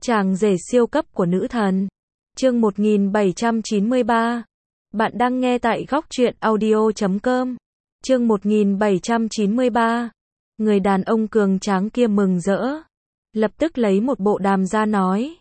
Chàng rể siêu cấp của nữ thần. Chương 1793. Bạn đang nghe tại Góc Truyện Audio.com. Chương 1793. Người đàn ông cường tráng kia mừng rỡ. Lập tức lấy một bộ đàm ra nói.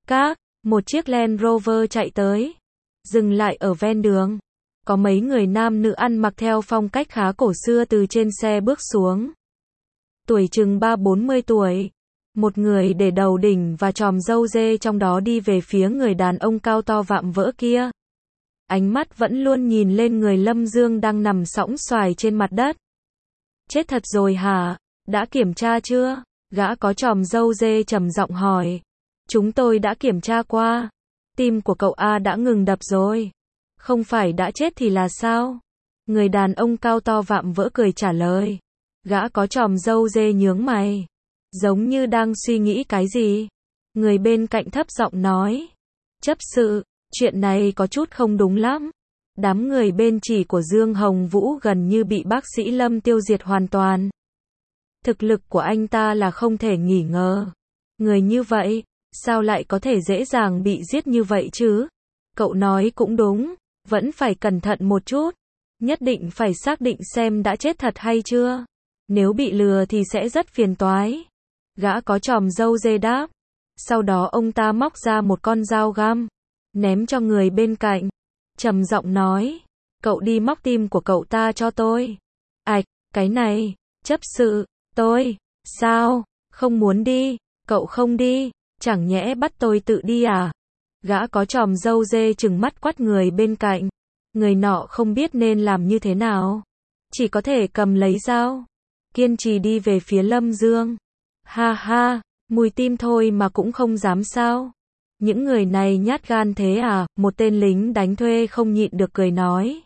Một chiếc Land Rover chạy tới. Dừng lại ở ven đường. Có mấy người nam nữ ăn mặc theo phong cách khá cổ xưa từ trên xe bước xuống. Tuổi chừng 30-40 tuổi. Một người để đầu đỉnh và chòm râu dê trong đó đi về phía người đàn ông cao to vạm vỡ kia. Ánh mắt vẫn luôn nhìn lên người Lâm Dương đang nằm sõng xoài trên mặt đất. Chết thật rồi hả? Đã kiểm tra chưa? Gã có chòm râu dê trầm giọng hỏi. Chúng tôi đã kiểm tra qua. Tim của cậu A đã ngừng đập rồi. Không phải đã chết thì là sao? Người đàn ông cao to vạm vỡ cười trả lời. Gã có chòm râu dê nhướng mày. Giống như đang suy nghĩ cái gì. Người bên cạnh thấp giọng nói. Chấp sự, chuyện này có chút không đúng lắm. Đám người bên chỉ của Dương Hồng Vũ gần như bị bác sĩ Lâm tiêu diệt hoàn toàn. Thực lực của anh ta là không thể nghi ngờ. Người như vậy, sao lại có thể dễ dàng bị giết như vậy chứ? Cậu nói cũng đúng, vẫn phải cẩn thận một chút. Nhất định phải xác định xem đã chết thật hay chưa. Nếu bị lừa thì sẽ rất phiền toái. Gã có chòm râu dê đáp. Sau đó ông ta móc ra một con dao găm. Ném cho người bên cạnh. Trầm giọng nói. Cậu đi móc tim của cậu ta cho tôi. Ảch, cái này, chấp sự, tôi, sao, không muốn đi, cậu không đi, chẳng nhẽ bắt tôi tự đi à? Gã có chòm râu dê trừng mắt quát người bên cạnh. Người nọ không biết nên làm như thế nào. Chỉ có thể cầm lấy dao. Kiên trì đi về phía Lâm Dương. Ha ha, mùi tim thôi mà cũng không dám sao? Những người này nhát gan thế à? Một tên lính đánh thuê không nhịn được cười nói.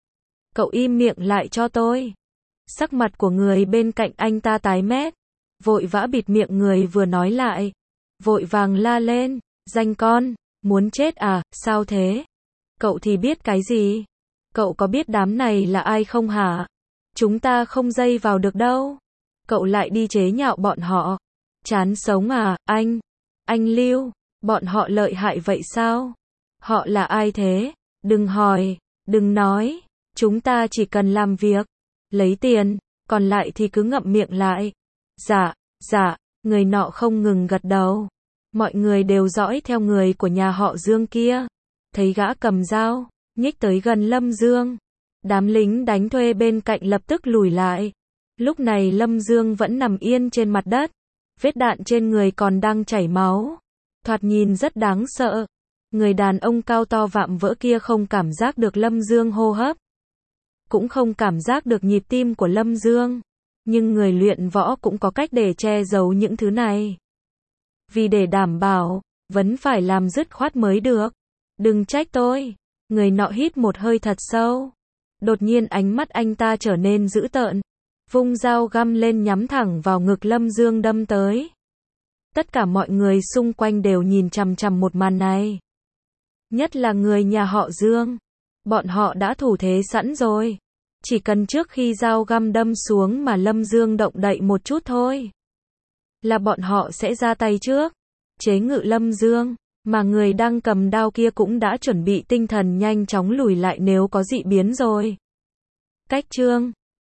Cậu im miệng lại cho tôi. Sắc mặt của người bên cạnh anh ta tái mét. Vội vã bịt miệng người vừa nói lại. Vội vàng la lên. Danh con, muốn chết à? Sao thế? Cậu thì biết cái gì? Cậu có biết đám này là ai không hả? Chúng ta không dây vào được đâu. Cậu lại đi chế nhạo bọn họ. Chán sống à, anh? Anh Lưu, bọn họ lợi hại vậy sao? Họ là ai thế? Đừng hỏi, đừng nói. Chúng ta chỉ cần làm việc, lấy tiền, còn lại thì cứ ngậm miệng lại. Dạ, người nọ không ngừng gật đầu. Mọi người đều dõi theo người của nhà họ Dương kia. Thấy gã cầm dao, nhích tới gần Lâm Dương. Đám lính đánh thuê bên cạnh lập tức lùi lại. Lúc này Lâm Dương vẫn nằm yên trên mặt đất. Vết đạn trên người còn đang chảy máu. Thoạt nhìn rất đáng sợ. Người đàn ông cao to vạm vỡ kia không cảm giác được Lâm Dương hô hấp. Cũng không cảm giác được nhịp tim của Lâm Dương. Nhưng người luyện võ cũng có cách để che giấu những thứ này. Vì để đảm bảo, vẫn phải làm dứt khoát mới được. Đừng trách tôi. Người nọ hít một hơi thật sâu. Đột nhiên ánh mắt anh ta trở nên dữ tợn. Vung dao găm lên nhắm thẳng vào ngực Lâm Dương đâm tới. Tất cả mọi người xung quanh đều nhìn chằm chằm một màn này. Nhất là người nhà họ Dương. Bọn họ đã thủ thế sẵn rồi. Chỉ cần trước khi dao găm đâm xuống mà Lâm Dương động đậy một chút thôi. Là bọn họ sẽ ra tay trước. Chế ngự Lâm Dương. Mà người đang cầm đao kia cũng đã chuẩn bị tinh thần nhanh chóng lùi lại nếu có dị biến rồi. Cách chương